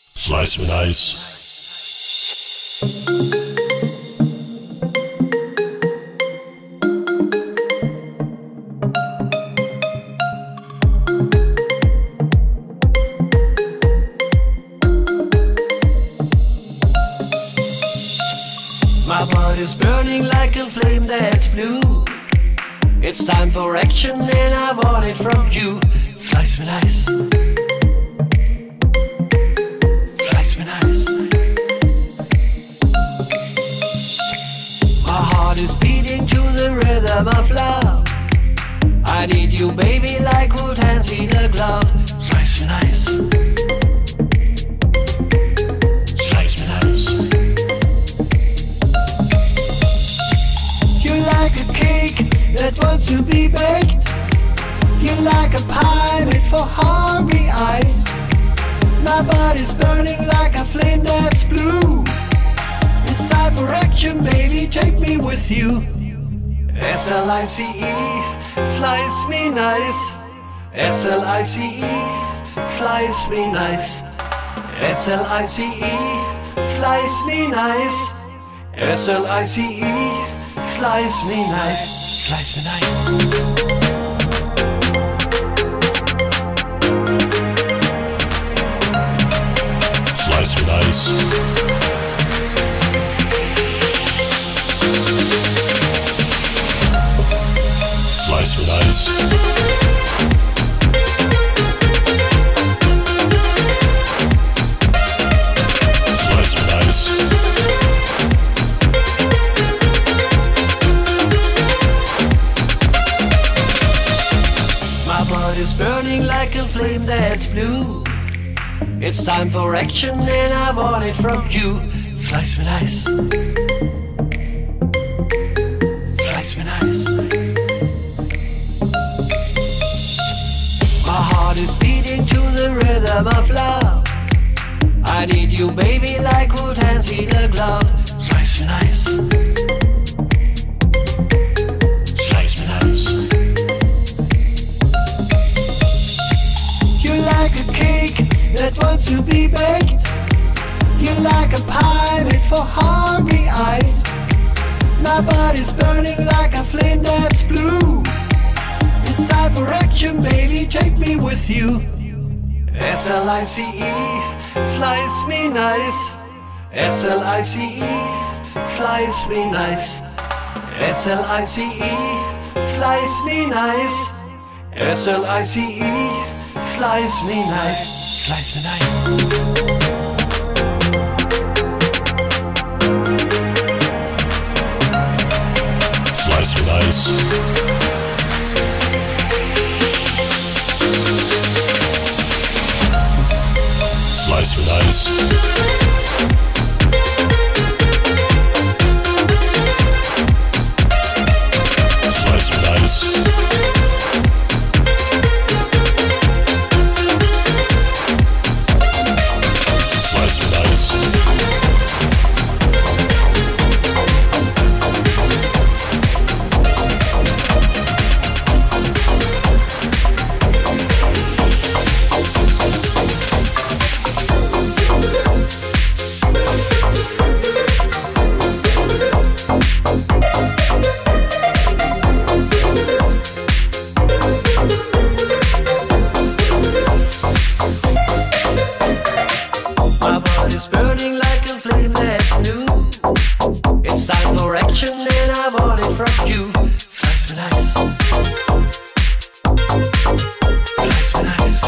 Slice me nice. My body's burning like a flame that's blue. It's time for action and I want it from you. Slice me nice. Slice me nice. My heart is beating to the rhythm of love. I need you, baby, like old hands in a glove. Slice me nice. Slice me nice. You're like a cake that wants to be baked. You're like a pie made for hungry eyes. My body's burning like a flame that's blue. It's time for action, baby, take me with you. S-L-I-C-E, slice me nice. S-L-I-C-E, slice me nice. S-L-I-C-E, slice me nice. S-L-I-C-E, slice me nice. Slice me nice. Slice me nice. Slice me nice. Slice me nice. My body's burning like a flame that's blue. It's time for action and I want it from you. Slice me nice. Slice me nice. My heart is beating to the rhythm of love. I need you, baby, like old hands in a glove. Slice me nice. Slice me nice. You're like a cake that wants to be baked. You're like a pie made for hungry eyes. My body's burning like a flame that's blue. It's time for action, baby, take me with you. S-L-I-C-E, slice me nice. S-L-I-C-E, slice me nice. S-L-I-C-E, slice me nice. S-L-I-C-E, slice me nice. Slice me nice. Slice me nice. Slice me nice. Slice me nice. Slice me nice. My body's burning like a flame that's new. It's time for action and I want it from you. Slice me nice. Slice me nice.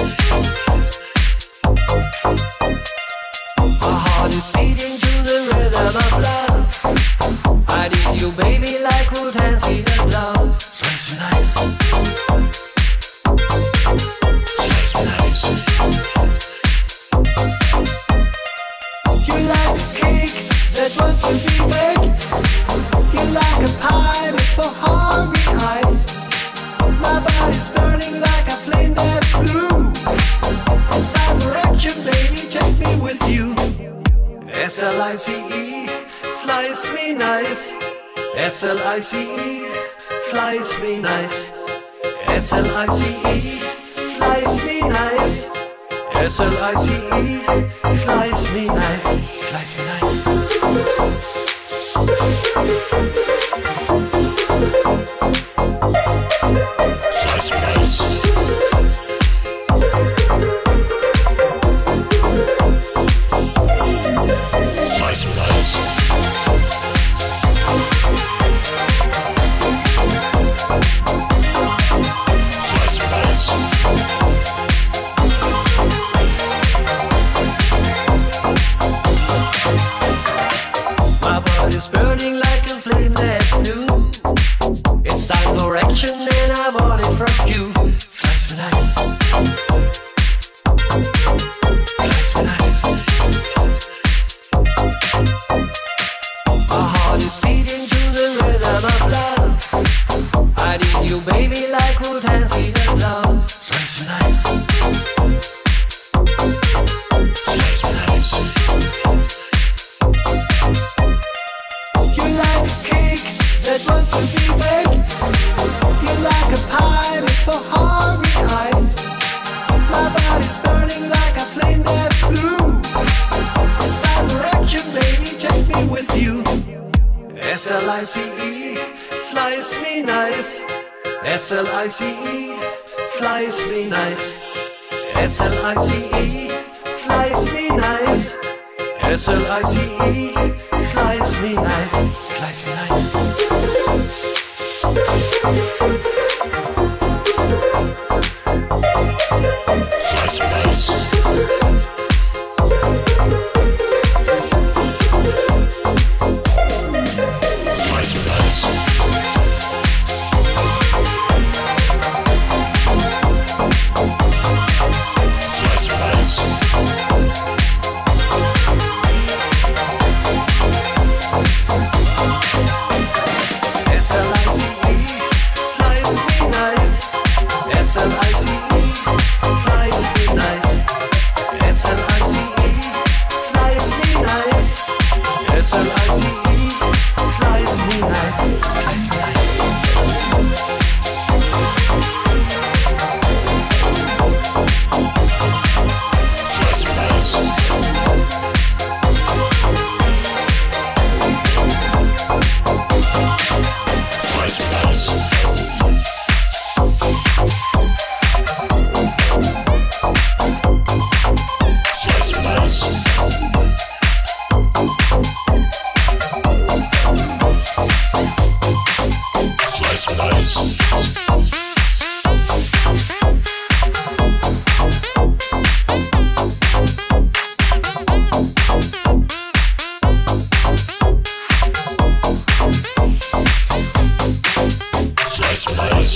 My heart is beating to the rhythm of love. I need you, baby, like old hands in a glove. Slice me nice. Slice me nice. You're like a cake that wants to be baked. You're like a pie made for hungry eyes. My body's burning like a flame that's blue. It's time for action, baby, take me with you. S-L-I-C-E, slice me nice. S-L-I-C-E, slice me nice. S-L-I-C-E, slice me nice. S-L-I-C-E, slice me nice, slice me nice. Slice me nice. Slice me nice. Slice me nice. My body's burning like a flame that's new. It's time for action and I want it from you. Slice me nice. Slice me nice. My heart is beating to the rhythm of love. I need you, baby, like good hands in a glove. Slice me nice. Slice me nice. You like a cake that wants to be baked. You like a pie made for hungry eyes. My body's burning like a flame that's blue. It's time for action, baby, take me with you. S-L-I-C-E, slice me nice. S-L-I-C-E, slice me nice. S-L-I-C-E, slice me nice. S-L-I-C-E, slice me nice, slice me nice. Slice me nice. Slice me nice. Slice me nice. S-L-I-C-E, slice me nice. S-L-I-C-E, slice me nice. S-L-I-C-E, slice me nice. S-L-I-C-E, slice me nice. Slice me nice. Slice me nice. Slice me nice. Slice me nice. Slice me nice. Slice me nice.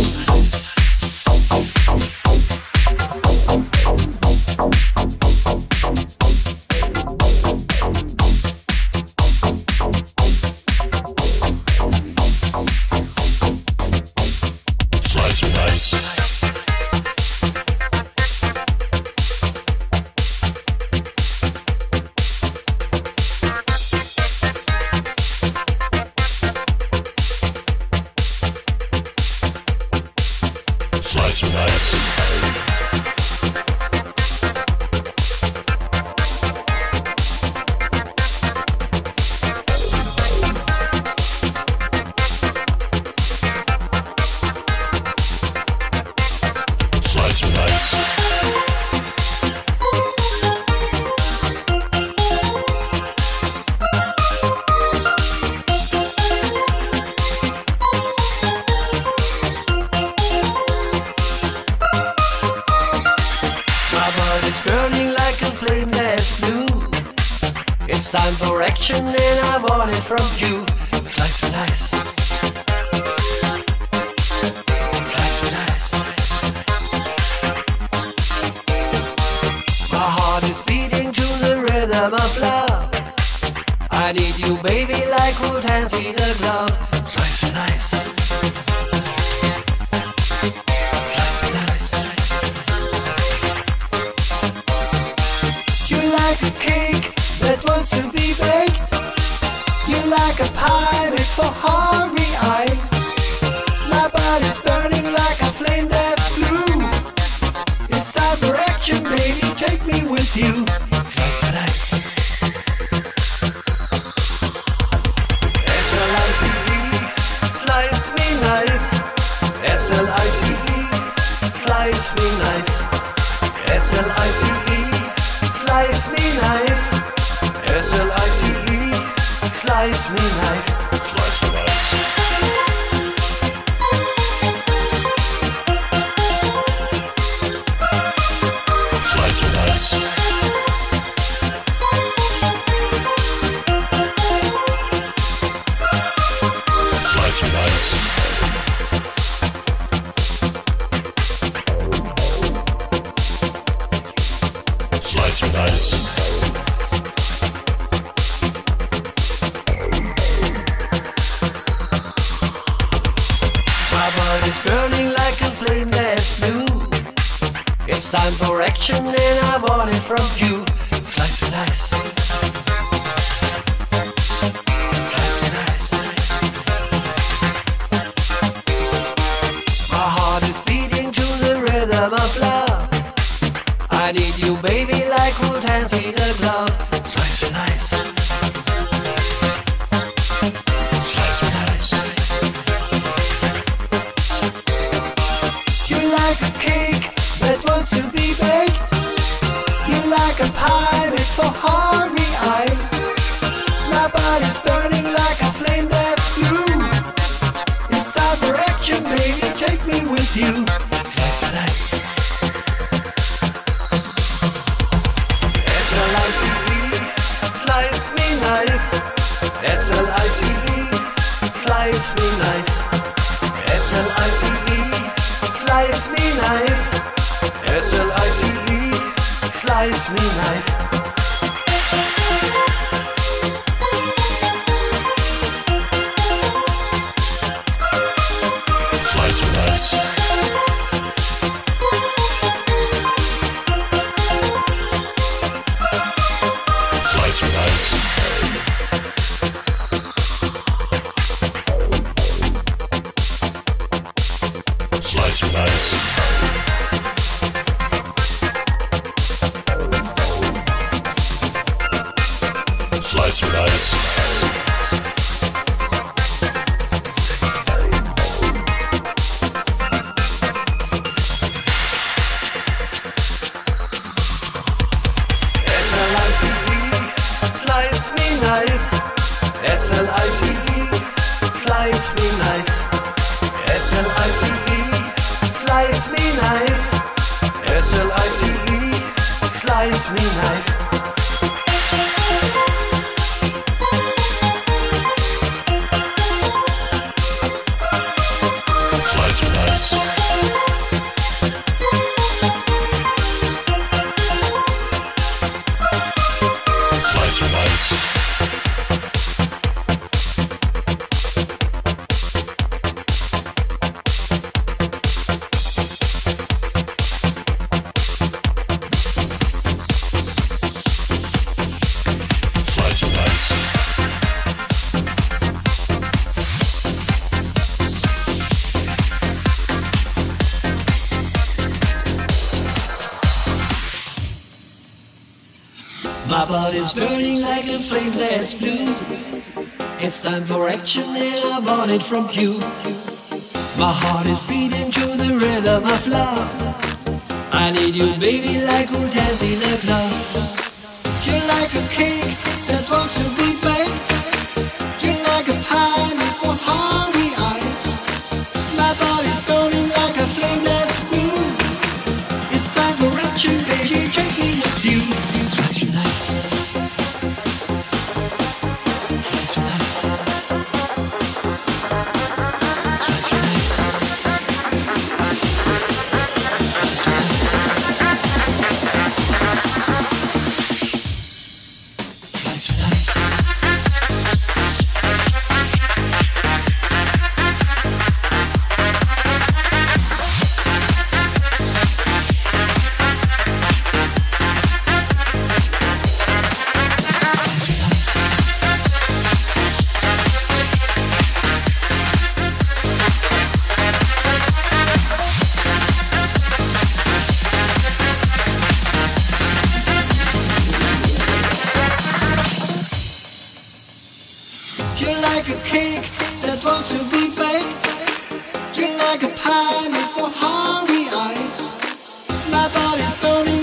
Slice me nice. Slice me nice. Slice me nice. My body's burning like a flame that's blue. It's time for action and I want it from you. Slice me nice. Slice me nice. My heart is beating to the rhythm of love. I need you, baby, like good hands in a glove. Slice me nice. Slice me nice. You like a cake that wants to be baked. You like a pie made for hungry eyes. My body's burning like a flame that's blue. It's time for action, baby. with you. Slice and ice. S-L-I-C-E, slice me nice. S-L-I-C-E, slice me nice. S-L-I-C-E, slice me nice. S-L-I-C-E, slice me nice. Slice me nice. Slice me nice. Slice me nice. Slice me nice. My body's burning like a flame that's blue. It's time for action and I want it from you. Slice me nice. Slice me nice. My heart is beating to the rhythm of love. I need you, baby, like wood hands in a glove. Slice me nice. Slice me nice. You're like a cake that wants to be baked. You're like a pie made for hungry eyes. My body's burning like a flame that's blue. It's time for action, baby, take me with you. Slice me nice. S-L-I-C-E, slice me nice. S-L-I-C-E, slice me nice. S-L-I-C-E, slice me nice. S-L-I-C-E, slice me nice. Slice me nice. Slice me nice. Slice me nice. Slice me nice. S-L-I-C-E, slice me nice. S-L-I-C-E, slice me nice. S-L-I-C-E, slice me nice. S-L-I-C-E, slice me nice. Slice me nice. Slice me nice. Slice me nice. My body's burning like a flame that's blue. It's time for action and I want it from you. My heart is beating to the rhythm of love. I need you, baby, like wood hands in a glove. You're like a cake that wants to be baked. You're like a pie made for hungry eyes. My body's burning like a flame that's blue. It's time for action, baby, take me with you. Slice me nice. Slice me nice. Slice me nice. Slice me nice. Slice me nice. a cake that wants to be baked. You're like a pie made for hungry eyes. My body's burning